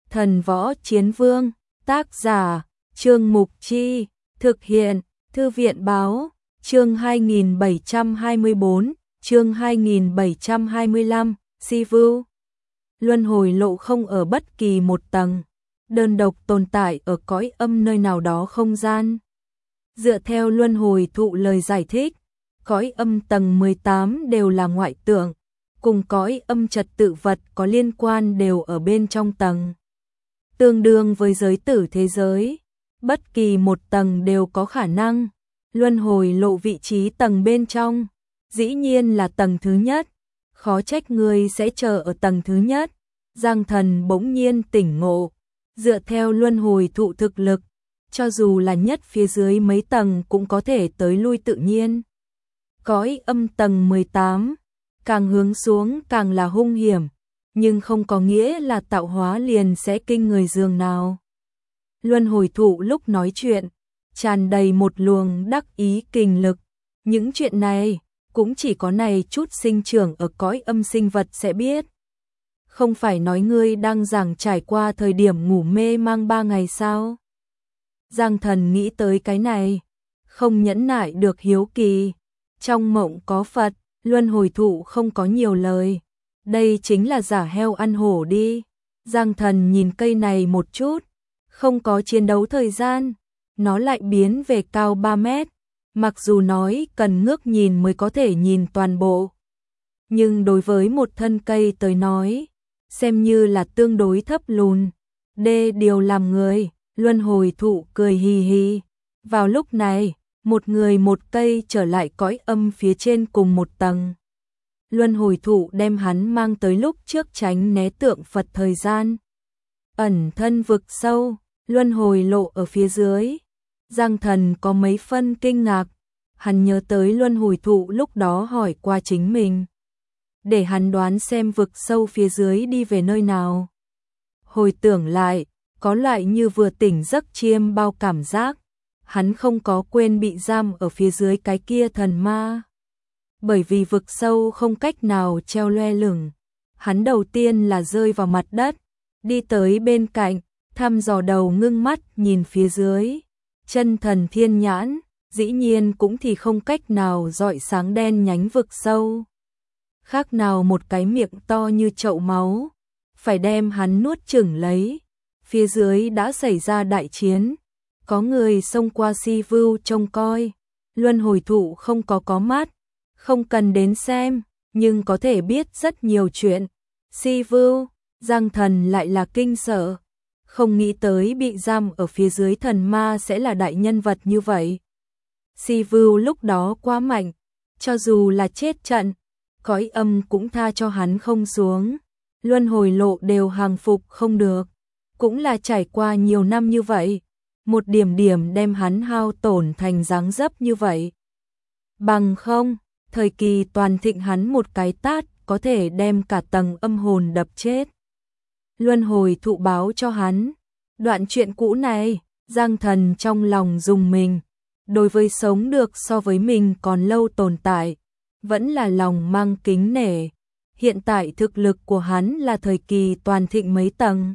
Thần Võ Chiến Vương, tác giả, Trương Mục Chi, thực hiện, Thư viện Báo, chương 2724, chương 2725, Sivu. Luân hồi lộ không ở bất kỳ một tầng, đơn độc tồn tại ở cõi âm nơi nào đó không gian. Dựa theo luân hồi thụ lời giải thích, cõi âm tầng 18 đều là ngoại tượng, cùng cõi âm trật tự vật có liên quan đều ở bên trong tầng. Tương đương với giới tử thế giới, bất kỳ một tầng đều có khả năng. Luân hồi lộ vị trí tầng bên trong, dĩ nhiên là tầng thứ nhất, khó trách người sẽ chờ ở tầng thứ nhất. Giang Thần bỗng nhiên tỉnh ngộ, dựa theo luân hồi thụ thực lực, cho dù là nhất phía dưới mấy tầng cũng có thể tới lui tự nhiên. Cõi âm tầng 18, càng hướng xuống càng là hung hiểm, nhưng không có nghĩa là tạo hóa liền sẽ kinh người dường nào. Luân hồi thụ lúc nói chuyện, tràn đầy một luồng đắc ý kình lực, những chuyện này cũng chỉ có này chút sinh trưởng ở cõi âm sinh vật sẽ biết. Không phải nói ngươi đang giảng trải qua thời điểm ngủ mê mang 3 ngày sao? Giang Thần nghĩ tới cái này, không nhẫn nại được hiếu kỳ. Trong mộng có Phật, luân hồi thụ không có nhiều lời. Đây chính là giả heo ăn hổ đi. Giang Thần nhìn cây này một chút, không có chiến đấu thời gian, nó lại biến về cao 3 mét. Mặc dù nói cần ngước nhìn mới có thể nhìn toàn bộ, nhưng đối với một thân cây tới nói, xem như là tương đối thấp lùn. Đê điều làm người, luân hồi thụ cười hì hì. Vào lúc này, một người một cây trở lại cõi âm phía trên cùng một tầng. Luân hồi thụ đem hắn mang tới lúc trước tránh né tượng Phật thời gian. Ẩn thân vực sâu, luân hồi lộ ở phía dưới. Giang Thần có mấy phân kinh ngạc, hắn nhớ tới luân hồi thụ lúc đó hỏi qua chính mình, để hắn đoán xem vực sâu phía dưới đi về nơi nào. Hồi tưởng lại, có loại như vừa tỉnh giấc chiêm bao cảm giác, hắn không có quên bị giam ở phía dưới cái kia thần ma. Bởi vì vực sâu không cách nào treo loe lửng, hắn đầu tiên là rơi vào mặt đất, đi tới bên cạnh, thăm dò đầu ngưng mắt nhìn phía dưới. Chân thần thiên nhãn, dĩ nhiên cũng thì không cách nào rọi sáng đen nhánh vực sâu. Khác nào một cái miệng to như chậu máu, phải đem hắn nuốt chửng lấy. Phía dưới đã xảy ra đại chiến, có người xông qua si vưu trông coi. Luân hồi thụ không có mắt, không cần đến xem, nhưng có thể biết rất nhiều chuyện. Si vưu, Giang Thần lại là kinh sợ, không nghĩ tới bị giam ở phía dưới thần ma sẽ là đại nhân vật như vậy. Si vưu lúc đó quá mạnh, cho dù là chết trận, cõi âm cũng tha cho hắn không xuống. Luân hồi lộ đều hàng phục không được, cũng là trải qua nhiều năm như vậy, một điểm điểm đem hắn hao tổn thành dáng dấp như vậy. Bằng không, thời kỳ toàn thịnh hắn một cái tát có thể đem cả tầng âm hồn đập chết. Luân hồi thụ báo cho hắn đoạn chuyện cũ này, Giang Thần trong lòng rùng mình. Đối với sống được so với mình còn lâu tồn tại, vẫn là lòng mang kính nể. Hiện tại thực lực của hắn là thời kỳ toàn thịnh mấy tầng.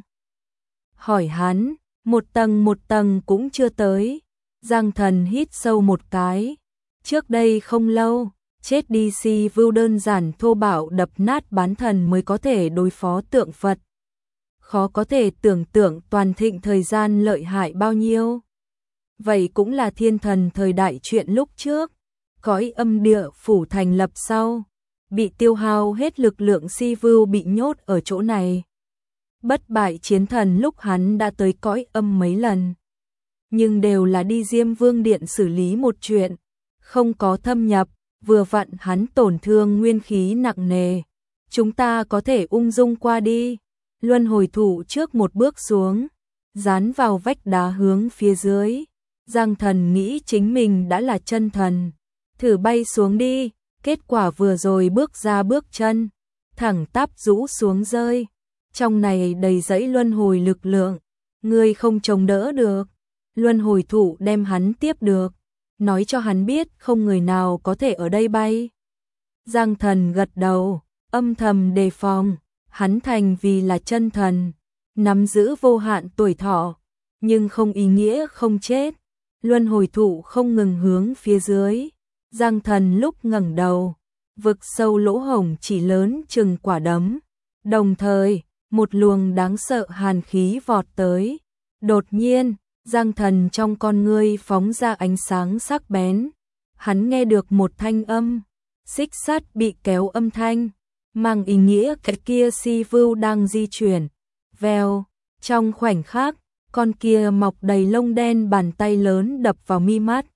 Hỏi hắn, một tầng cũng chưa tới. Giang Thần hít sâu một cái. Trước đây không lâu, chết đi si vưu đơn giản thô bạo đập nát bán thần mới có thể đối phó tượng Phật. Khó có thể tưởng tượng toàn thịnh thời gian lợi hại bao nhiêu. Vậy cũng là thiên thần thời đại chuyện lúc trước. Cõi âm địa phủ thành lập sau, bị tiêu hao hết lực lượng si vưu bị nhốt ở chỗ này. Bất bại chiến thần lúc hắn đã tới cõi âm mấy lần, nhưng đều là đi Diêm Vương Điện xử lý một chuyện, không có thâm nhập, vừa vặn hắn tổn thương nguyên khí nặng nề. Chúng ta có thể ung dung qua đi. Luân hồi thụ trước một bước xuống, dán vào vách đá hướng phía dưới. Giang Thần nghĩ chính mình đã là chân thần, thử bay xuống đi. Kết quả vừa rồi bước ra bước chân, thẳng tắp rũ xuống rơi. Trong này đầy dẫy luân hồi lực lượng, người không chống đỡ được. Luân hồi thụ đem hắn tiếp được, nói cho hắn biết không người nào có thể ở đây bay. Giang Thần gật đầu, âm thầm đề phòng, hắn thành vì là chân thần, nắm giữ vô hạn tuổi thọ, nhưng không ý nghĩa không chết. Luân hồi thụ không ngừng hướng phía dưới. Giang Thần lúc ngẩng đầu, vực sâu lỗ hổng chỉ lớn chừng quả đấm. Đồng thời, một luồng đáng sợ hàn khí vọt tới. Đột nhiên, Giang Thần trong con ngươi phóng ra ánh sáng sắc bén. Hắn nghe được một thanh âm, xích sắt bị kéo âm thanh, mang ý nghĩa cái kia si vưu đang di chuyển. Vèo, trong khoảnh khắc, con kia mọc đầy lông đen bàn tay lớn đập vào mi mắt.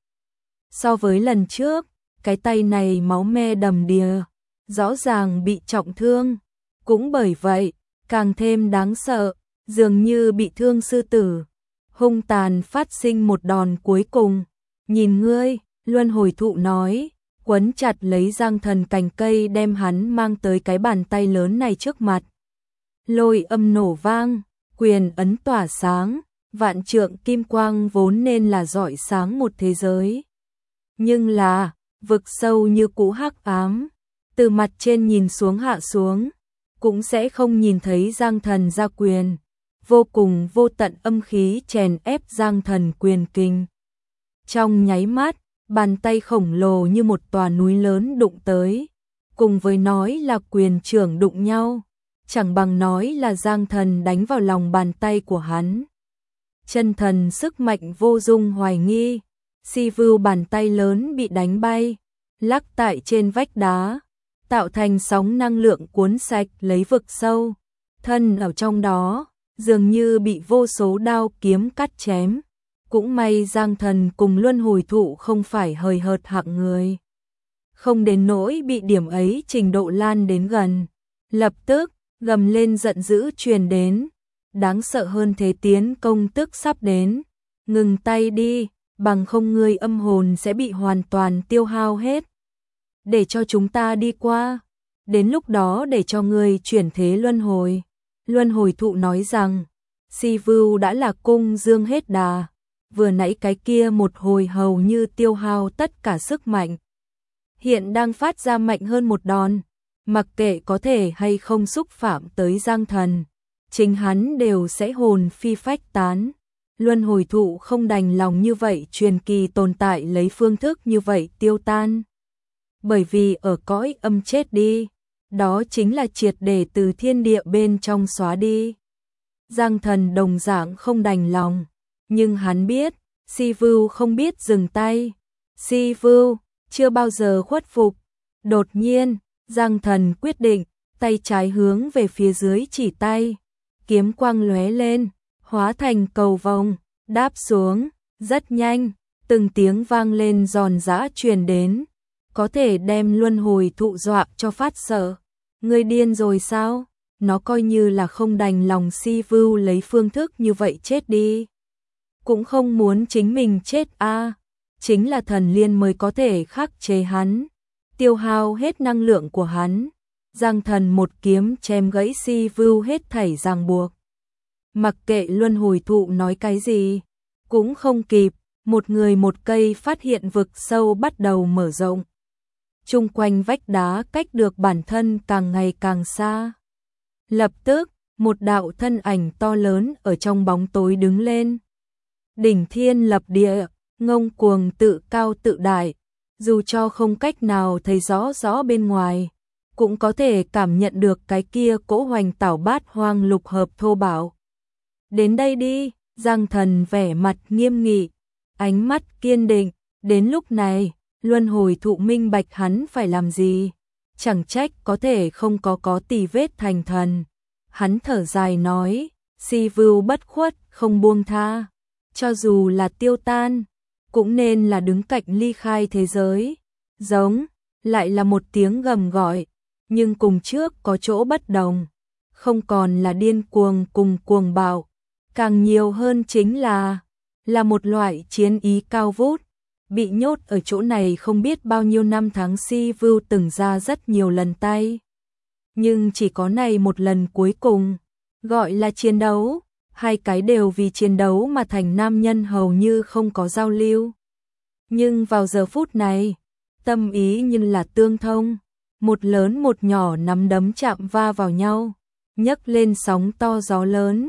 So với lần trước, cái tay này máu me đầm đìa, rõ ràng bị trọng thương. Cũng bởi vậy, càng thêm đáng sợ, dường như bị thương sư tử. Hung tàn phát sinh một đòn cuối cùng. Nhìn ngươi, Luân hồi thụ nói, quấn chặt lấy Giang Thần cành cây đem hắn mang tới cái bàn tay lớn này trước mặt. Lôi âm nổ vang, quyền ấn tỏa sáng, vạn trượng kim quang vốn nên là rọi sáng một thế giới. Nhưng là, vực sâu như cũ hắc ám, từ mặt trên nhìn xuống hạ xuống, cũng sẽ không nhìn thấy Giang Thần ra quyền. Vô cùng vô tận âm khí chèn ép Giang Thần quyền kinh. Trong nháy mắt, bàn tay khổng lồ như một tòa núi lớn đụng tới, cùng với nói là quyền trưởng đụng nhau, chẳng bằng nói là Giang Thần đánh vào lòng bàn tay của hắn. Chân thần sức mạnh vô dung hoài nghi, si vưu bàn tay lớn bị đánh bay, lắc tại trên vách đá, tạo thành sóng năng lượng cuốn sạch lấy vực sâu, thân ở trong đó, dường như bị vô số đao kiếm cắt chém. Cũng may Giang Thần cùng Luân hồi thụ không phải hời hợt hạng người, không đến nỗi bị điểm ấy trình độ lan đến gần. Lập tức, gầm lên giận dữ truyền đến, đáng sợ hơn thế tiến công tức sắp đến. Ngừng tay đi, bằng không ngươi âm hồn sẽ bị hoàn toàn tiêu hao hết. Để cho chúng ta đi qua, đến lúc đó để cho ngươi chuyển thế luân hồi. Luân hồi thụ nói rằng, si vưu đã là cung dương hết đà, vừa nãy cái kia một hồi hầu như tiêu hao tất cả sức mạnh. Hiện đang phát ra mạnh hơn một đòn, mặc kệ có thể hay không xúc phạm tới Giang Thần, chính hắn đều sẽ hồn phi phách tán. Luân hồi thụ không đành lòng như vậy truyền kỳ tồn tại lấy phương thức như vậy tiêu tan. Bởi vì ở cõi âm chết đi, đó chính là triệt để từ thiên địa bên trong xóa đi. Giang Thần đồng dạng không đành lòng, nhưng hắn biết, si vưu không biết dừng tay. Si vưu chưa bao giờ khuất phục. Đột nhiên, Giang Thần quyết định, tay trái hướng về phía dưới chỉ tay, kiếm quang lóe lên, hóa thành cầu vồng, đáp xuống, rất nhanh, từng tiếng vang lên giòn giã truyền đến, có thể đem luân hồi thụ dọa cho phát sợ. Ngươi điên rồi sao? Nó coi như là không đành lòng si vưu lấy phương thức như vậy chết đi. Cũng không muốn chính mình chết a. Chính là thần liên mới có thể khắc chế hắn, tiêu hao hết năng lượng của hắn. Giang Thần một kiếm chém gãy si vưu hết thảy ràng buộc. Mặc kệ luân hồi thụ nói cái gì, cũng không kịp, một người một cây phát hiện vực sâu bắt đầu mở rộng. Chung quanh vách đá cách được bản thân càng ngày càng xa. Lập tức, một đạo thân ảnh to lớn ở trong bóng tối đứng lên. Đỉnh thiên lập địa, ngông cuồng tự cao tự đại, dù cho không cách nào thấy rõ rõ bên ngoài, cũng có thể cảm nhận được cái kia cỗ hoành tảo bát hoang lục hợp thô bạo. Đến đây đi, Giang Thần vẻ mặt nghiêm nghị, ánh mắt kiên định, đến lúc này, luân hồi thụ minh bạch hắn phải làm gì, chẳng trách có thể không có tì vết thành thần. Hắn thở dài nói, si vưu bất khuất không buông tha, cho dù là tiêu tan, cũng nên là đứng cạnh ly khai thế giới. Giống, lại là một tiếng gầm gọi, nhưng cùng trước có chỗ bất đồng, không còn là điên cuồng cùng cuồng bạo, càng nhiều hơn chính là một loại chiến ý cao vút. Bị nhốt ở chỗ này không biết bao nhiêu năm tháng si vưu từng ra rất nhiều lần tay. Nhưng chỉ có này một lần cuối cùng, gọi là chiến đấu, hai cái đều vì chiến đấu mà thành nam nhân hầu như không có giao lưu. Nhưng vào giờ phút này, tâm ý như là tương thông, một lớn một nhỏ nắm đấm chạm va vào nhau, nhấc lên sóng to gió lớn,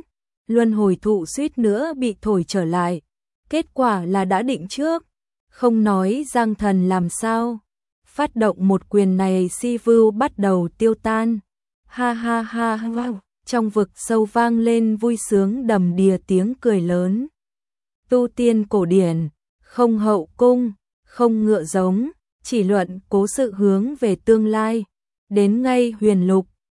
luân hồi thụ suýt nữa bị thổi trở lại. Kết quả là đã định trước, không nói Giang Thần làm sao. Phát động một quyền này si vưu bắt đầu tiêu tan. Ha ha ha ha, trong vực sâu vang lên vui sướng đầm đìa tiếng cười lớn. Tu tiên cổ điển, không hậu cung, không ngựa giống, chỉ luận cố sự hướng về tương lai. Đến ngay huyền lục,